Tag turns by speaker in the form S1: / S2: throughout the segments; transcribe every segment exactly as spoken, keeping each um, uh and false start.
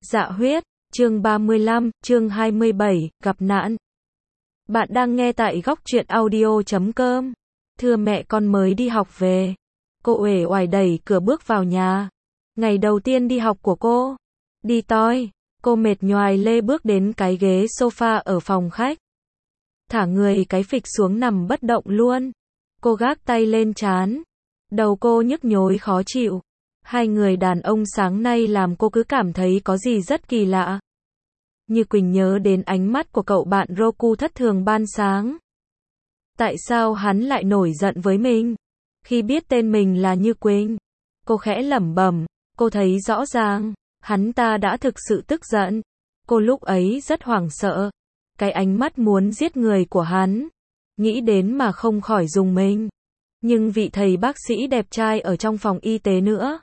S1: Dạ huyết, chương ba mươi lăm, chương hai mươi bảy, gặp nạn. Bạn đang nghe tại góc truyện audio chấm com. Thưa mẹ, con mới đi học về. Cô uể oải đẩy cửa bước vào nhà. Ngày đầu tiên đi học của cô. Đi toi, cô mệt nhoài lê bước đến cái ghế sofa ở phòng khách. Thả người cái phịch xuống nằm bất động luôn. Cô gác tay lên trán. Đầu cô nhức nhối khó chịu. Hai người đàn ông sáng nay làm cô cứ cảm thấy có gì rất kỳ lạ. Như Quỳnh nhớ đến ánh mắt của cậu bạn Roku thất thường ban sáng. Tại sao hắn lại nổi giận với mình? Khi biết tên mình là Như Quỳnh, cô khẽ lẩm bẩm, cô thấy rõ ràng, hắn ta đã thực sự tức giận. Cô lúc ấy rất hoảng sợ. Cái ánh mắt muốn giết người của hắn. Nghĩ đến mà không khỏi rùng mình. Nhưng vị thầy bác sĩ đẹp trai ở trong phòng y tế nữa.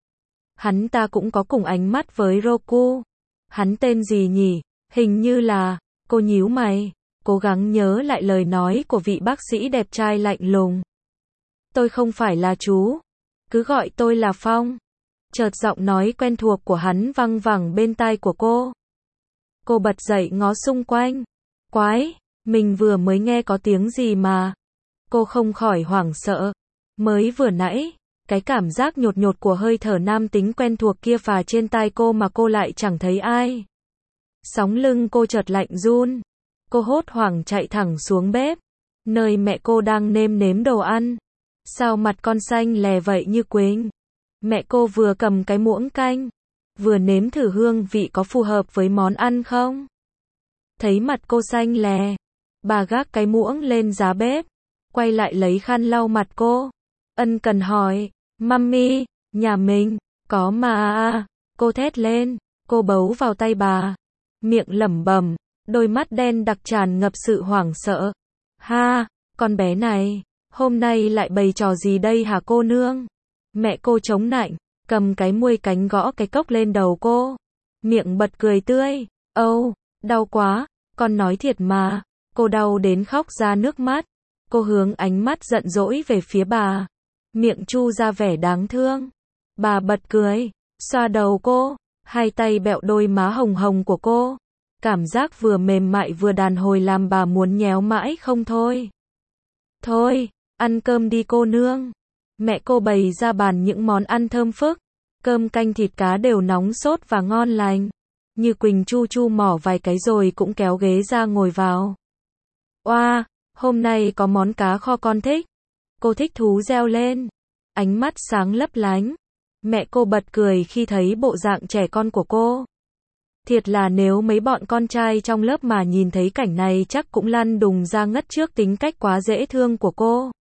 S1: Hắn ta cũng có cùng ánh mắt với Roku. Hắn tên gì nhỉ? Hình như là, cô nhíu mày, cố gắng nhớ lại lời nói của vị bác sĩ đẹp trai lạnh lùng. Tôi không phải là chú. Cứ gọi tôi là Phong. Chợt giọng nói quen thuộc của hắn văng vẳng bên tai của cô. Cô bật dậy ngó xung quanh. Quái, mình vừa mới nghe có tiếng gì mà. Cô không khỏi hoảng sợ. Mới vừa nãy, cái cảm giác nhột nhột của hơi thở nam tính quen thuộc kia phà trên tai cô mà cô lại chẳng thấy ai. Sóng lưng cô chợt lạnh run. Cô hốt hoảng chạy thẳng xuống bếp, nơi mẹ cô đang nêm nếm đồ ăn. Sao mặt con xanh lè vậy Như Quỳnh? Mẹ cô vừa cầm cái muỗng canh, vừa nếm thử hương vị có phù hợp với món ăn không? Thấy mặt cô xanh lè, bà gác cái muỗng lên giá bếp, quay lại lấy khăn lau mặt cô. Ân cần hỏi, Mummy, nhà mình, có mà à, cô thét lên, cô bấu vào tay bà, miệng lẩm bẩm, đôi mắt đen đặc tràn ngập sự hoảng sợ. Ha, con bé này, hôm nay lại bày trò gì đây hả cô nương? Mẹ cô chống nạnh, cầm cái muôi cánh gõ cái cốc lên đầu cô, miệng bật cười tươi. Âu, oh, đau quá, con nói thiệt mà, cô đau đến khóc ra nước mắt. Cô hướng ánh mắt giận dỗi về phía bà, miệng chu ra vẻ đáng thương. Bà bật cười, xoa đầu cô, hai tay bẹo đôi má hồng hồng của cô. Cảm giác vừa mềm mại vừa đàn hồi làm bà muốn nhéo mãi không thôi. Thôi, ăn cơm đi cô nương. Mẹ cô bày ra bàn những món ăn thơm phức. Cơm canh thịt cá đều nóng sốt và ngon lành. Như Quỳnh chu chu mỏ vài cái rồi cũng kéo ghế ra ngồi vào. Oa, hôm nay có món cá kho con thích. Cô thích thú reo lên. Ánh mắt sáng lấp lánh. Mẹ cô bật cười khi thấy bộ dạng trẻ con của cô. Thiệt là nếu mấy bọn con trai trong lớp mà nhìn thấy cảnh này chắc cũng lăn đùng ra ngất trước tính cách quá dễ thương của cô.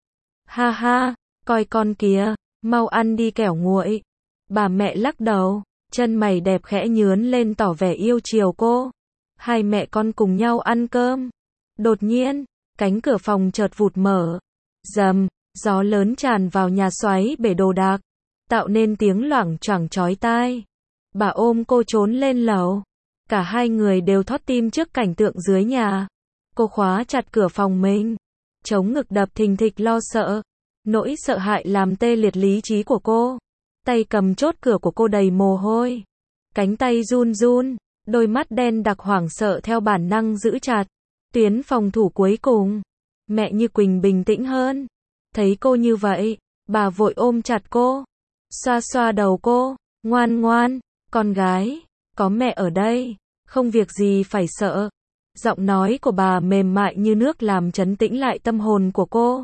S1: Ha ha, coi con kìa, mau ăn đi kẻo nguội. Bà mẹ lắc đầu, chân mày đẹp khẽ nhướn lên tỏ vẻ yêu chiều cô. Hai mẹ con cùng nhau ăn cơm. Đột nhiên, cánh cửa phòng chợt vụt mở. Rầm, gió lớn tràn vào nhà xoáy bể đồ đạc, tạo nên tiếng loảng choảng chói tai. Bà ôm cô trốn lên lầu. Cả hai người đều thót tim trước cảnh tượng dưới nhà. Cô khóa chặt cửa phòng mình, chống ngực đập thình thịch lo sợ. Nỗi sợ hãi làm tê liệt lý trí của cô. Tay cầm chốt cửa của cô đầy mồ hôi. Cánh tay run run, đôi mắt đen đặc hoảng sợ theo bản năng giữ chặt tuyến phòng thủ cuối cùng. Mẹ Như Quỳnh bình tĩnh hơn. Thấy cô như vậy, bà vội ôm chặt cô, xoa xoa đầu cô. Ngoan ngoan, con gái, có mẹ ở đây, không việc gì phải sợ. Giọng nói của bà mềm mại như nước làm trấn tĩnh lại tâm hồn của cô.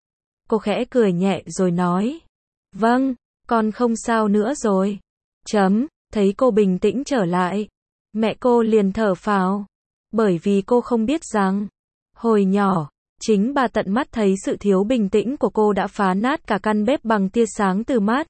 S1: Cô khẽ cười nhẹ rồi nói, vâng, con không sao nữa rồi. Chấm, thấy cô bình tĩnh trở lại, mẹ cô liền thở phào. Bởi vì cô không biết rằng, hồi nhỏ, chính bà tận mắt thấy sự thiếu bình tĩnh của cô đã phá nát cả căn bếp bằng tia sáng từ mắt.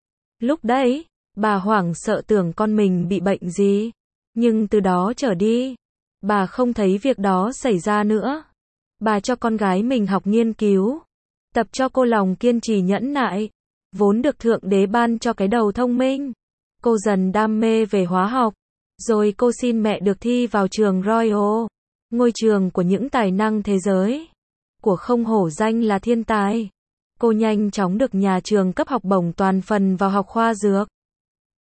S1: Lúc đấy, bà hoảng sợ tưởng con mình bị bệnh gì. Nhưng từ đó trở đi, bà không thấy việc đó xảy ra nữa. Bà cho con gái mình học nghiên cứu, tập cho cô lòng kiên trì nhẫn nại, vốn được Thượng Đế ban cho cái đầu thông minh. Cô dần đam mê về hóa học, rồi cô xin mẹ được thi vào trường Royal, ngôi trường của những tài năng thế giới, của không hổ danh là thiên tài. Cô nhanh chóng được nhà trường cấp học bổng toàn phần vào học khoa dược.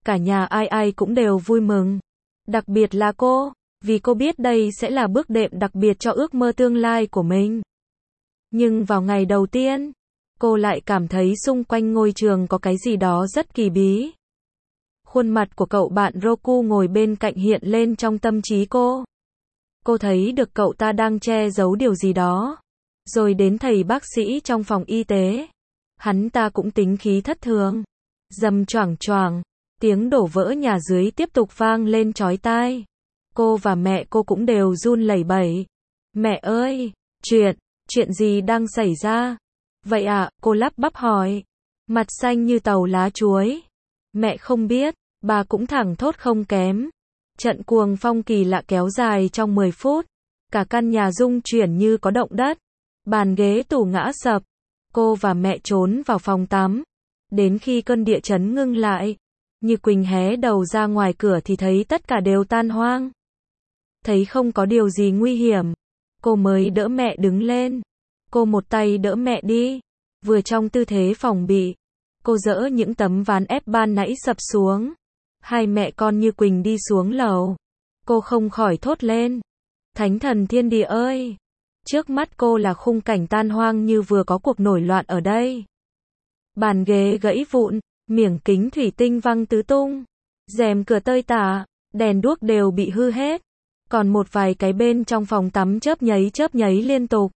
S1: cả nhà ai ai cũng đều vui mừng. Đặc biệt là cô, vì cô biết đây sẽ là bước đệm đặc biệt cho ước mơ tương lai của mình. Nhưng vào ngày đầu tiên, cô lại cảm thấy xung quanh ngôi trường có cái gì đó rất kỳ bí. Khuôn mặt của cậu bạn Roku ngồi bên cạnh hiện lên trong tâm trí cô. Cô thấy được cậu ta đang che giấu điều gì đó. Rồi đến thầy bác sĩ trong phòng y tế. Hắn ta cũng tính khí thất thường. Rầm choảng choảng, tiếng đổ vỡ nhà dưới tiếp tục vang lên chói tai. Cô và mẹ cô cũng đều run lẩy bẩy. Mẹ ơi, chuyện, chuyện gì đang xảy ra? Vậy ạ, cô lắp bắp hỏi. Mặt xanh như tàu lá chuối. Mẹ không biết, bà cũng thẳng thốt không kém. Trận cuồng phong kỳ lạ kéo dài trong mười phút. Cả căn nhà rung chuyển như có động đất. Bàn ghế tủ ngã sập. Cô và mẹ trốn vào phòng tắm. Đến khi cơn địa chấn ngưng lại, Như Quỳnh hé đầu ra ngoài cửa thì thấy tất cả đều tan hoang. Thấy không có điều gì nguy hiểm, cô mới đỡ mẹ đứng lên. Cô một tay đỡ mẹ đi, vừa trong tư thế phòng bị. Cô dỡ những tấm ván ép ban nãy sập xuống. Hai mẹ con Như Quỳnh đi xuống lầu. Cô không khỏi thốt lên. Thánh thần thiên địa ơi! Trước mắt cô là khung cảnh tan hoang như vừa có cuộc nổi loạn ở đây. Bàn ghế gãy vụn, miếng kính thủy tinh văng tứ tung. Rèm cửa tơi tả, đèn đuốc đều bị hư hết. Còn một vài cái bên trong phòng tắm chớp nháy chớp nháy liên tục.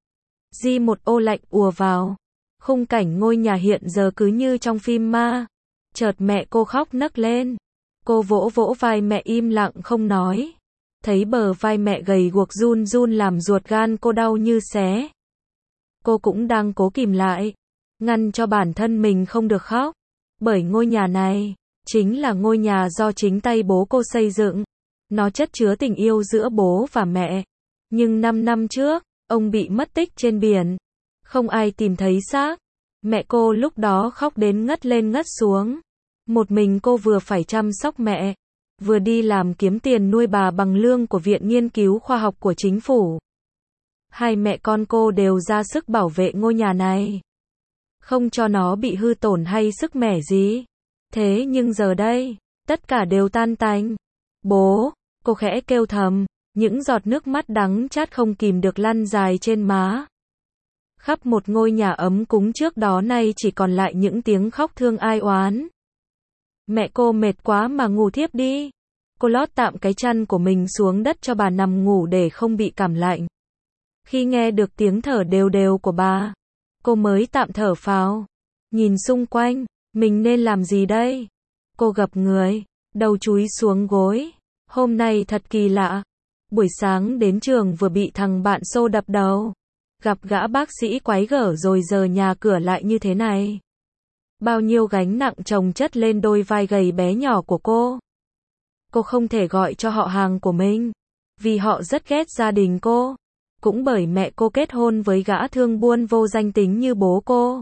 S1: Di một ô lạnh ùa vào. Khung cảnh ngôi nhà hiện giờ cứ như trong phim ma. Chợt mẹ cô khóc nấc lên. Cô vỗ vỗ vai mẹ im lặng không nói. Thấy bờ vai mẹ gầy guộc run run làm ruột gan cô đau như xé. Cô cũng đang cố kìm lại, ngăn cho bản thân mình không được khóc. Bởi ngôi nhà này, chính là ngôi nhà do chính tay bố cô xây dựng. Nó chất chứa tình yêu giữa bố và mẹ. Nhưng năm năm trước, ông bị mất tích trên biển. Không ai tìm thấy xác. Mẹ cô lúc đó khóc đến ngất lên ngất xuống. Một mình cô vừa phải chăm sóc mẹ, vừa đi làm kiếm tiền nuôi bà bằng lương của Viện Nghiên cứu Khoa học của chính phủ. Hai mẹ con cô đều ra sức bảo vệ ngôi nhà này. Không cho nó bị hư tổn hay sức mẻ gì. Thế nhưng giờ đây, tất cả đều tan tành. Bố, cô khẽ kêu thầm, những giọt nước mắt đắng chát không kìm được lăn dài trên má. Khắp một ngôi nhà ấm cúng trước đó nay chỉ còn lại những tiếng khóc thương ai oán. Mẹ cô mệt quá mà ngủ thiếp đi. Cô lót tạm cái chăn của mình xuống đất cho bà nằm ngủ để không bị cảm lạnh. Khi nghe được tiếng thở đều đều của bà, cô mới tạm thở phào. Nhìn xung quanh, mình nên làm gì đây? Cô gập người, đầu chúi xuống gối. Hôm nay thật kỳ lạ. Buổi sáng đến trường vừa bị thằng bạn xô đập đầu. Gặp gã bác sĩ quái gở rồi giờ nhà cửa lại như thế này. Bao nhiêu gánh nặng chồng chất lên đôi vai gầy bé nhỏ của cô. Cô không thể gọi cho họ hàng của mình, vì họ rất ghét gia đình cô. Cũng bởi mẹ cô kết hôn với gã thương buôn vô danh tính như bố cô.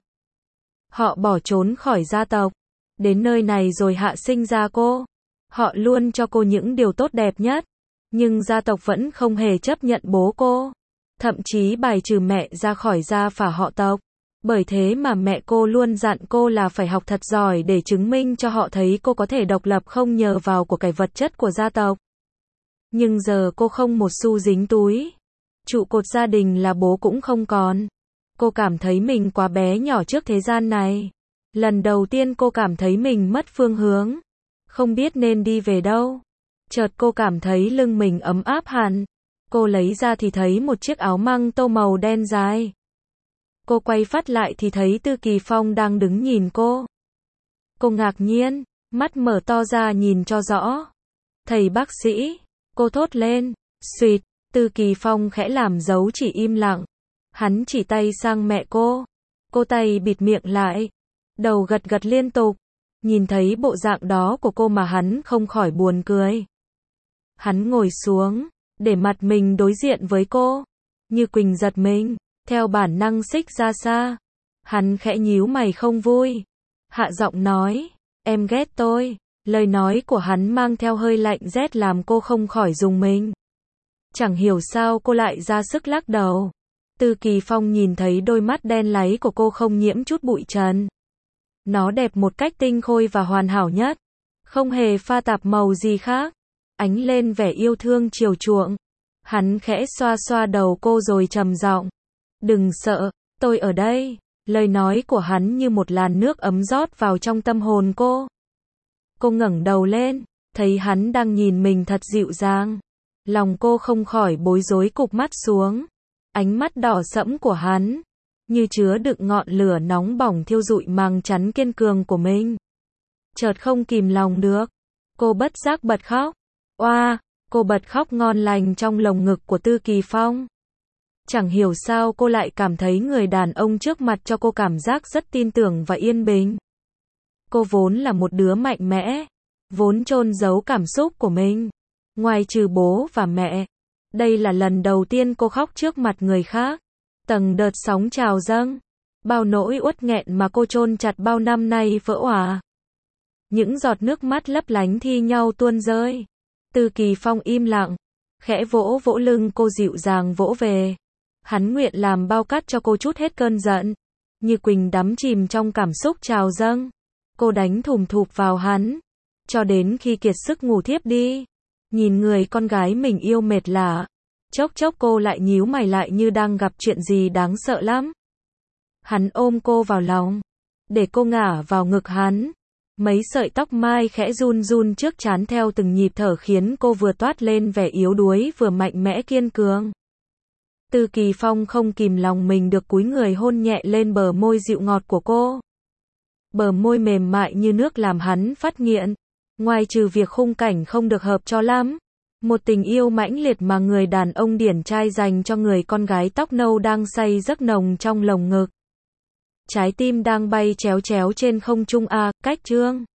S1: Họ bỏ trốn khỏi gia tộc, đến nơi này rồi hạ sinh ra cô. Họ luôn cho cô những điều tốt đẹp nhất, nhưng gia tộc vẫn không hề chấp nhận bố cô. Thậm chí bài trừ mẹ ra khỏi gia phả họ tộc. Bởi thế mà mẹ cô luôn dặn cô là phải học thật giỏi để chứng minh cho họ thấy cô có thể độc lập không nhờ vào của cải vật chất của gia tộc. Nhưng giờ cô không một xu dính túi. Trụ cột gia đình là bố cũng không còn. Cô cảm thấy mình quá bé nhỏ trước thế gian này. Lần đầu tiên cô cảm thấy mình mất phương hướng. Không biết nên đi về đâu. Chợt cô cảm thấy lưng mình ấm áp hẳn. Cô lấy ra thì thấy một chiếc áo măng tô màu đen dài. Cô quay phát lại thì thấy Tư Kỳ Phong đang đứng nhìn cô. Cô ngạc nhiên, mắt mở to ra nhìn cho rõ. Thầy bác sĩ, cô thốt lên, suýt, Tư Kỳ Phong khẽ làm dấu chỉ im lặng. Hắn chỉ tay sang mẹ cô. Cô tay bịt miệng lại. Đầu gật gật liên tục. Nhìn thấy bộ dạng đó của cô mà hắn không khỏi buồn cười. Hắn ngồi xuống, để mặt mình đối diện với cô. Như Quỳnh giật mình, theo bản năng xích ra xa. Hắn khẽ nhíu mày không vui. Hạ giọng nói, em ghét tôi. Lời nói của hắn mang theo hơi lạnh rét làm cô không khỏi rùng mình. Chẳng hiểu sao cô lại ra sức lắc đầu. Tư Kỳ Phong nhìn thấy đôi mắt đen láy của cô không nhiễm chút bụi trần. Nó đẹp một cách tinh khôi và hoàn hảo nhất. không hề pha tạp màu gì khác, ánh lên vẻ yêu thương chiều chuộng. Hắn khẽ xoa xoa đầu cô rồi trầm giọng, đừng sợ, tôi ở đây. Lời nói của hắn như một làn nước ấm rót vào trong tâm hồn cô. Cô ngẩng đầu lên, thấy hắn đang nhìn mình thật dịu dàng. Lòng cô không khỏi bối rối cụp mắt xuống. Ánh mắt đỏ sẫm của hắn, như chứa đựng ngọn lửa nóng bỏng thiêu rụi màng chắn kiên cường của mình. Chợt không kìm lòng được, cô bất giác bật khóc. Oa, cô bật khóc ngon lành trong lồng ngực của Tư Kỳ Phong. Chẳng hiểu sao cô lại cảm thấy người đàn ông trước mặt cho cô cảm giác rất tin tưởng và yên bình. Cô vốn là một đứa mạnh mẽ, vốn chôn giấu cảm xúc của mình. Ngoài trừ bố và mẹ, đây là lần đầu tiên cô khóc trước mặt người khác. Tầng đợt sóng trào dâng, bao nỗi uất nghẹn mà cô chôn chặt bao năm nay vỡ òa. Những giọt nước mắt lấp lánh thi nhau tuôn rơi. Tư Kỳ Phong im lặng, khẽ vỗ vỗ lưng cô dịu dàng vỗ về. Hắn nguyện làm bao cát cho cô trút hết cơn giận. Như Quỳnh đắm chìm trong cảm xúc trào dâng, cô đánh thùm thụp vào hắn, cho đến khi kiệt sức ngủ thiếp đi. Nhìn người con gái mình yêu mệt lả, chốc chốc cô lại nhíu mày lại như đang gặp chuyện gì đáng sợ lắm. Hắn ôm cô vào lòng, để cô ngả vào ngực hắn. Mấy sợi tóc mai khẽ run run trước trán theo từng nhịp thở khiến cô vừa toát lên vẻ yếu đuối vừa mạnh mẽ kiên cường. Tư Kỳ Phong không kìm lòng mình được cúi người hôn nhẹ lên bờ môi dịu ngọt của cô. Bờ môi mềm mại như nước làm hắn phát nghiện. Ngoài trừ việc khung cảnh không được hợp cho lắm, một tình yêu mãnh liệt mà người đàn ông điển trai dành cho người con gái tóc nâu đang say giấc nồng trong lồng ngực. Trái tim đang bay chéo chéo trên không trung a, cách chương.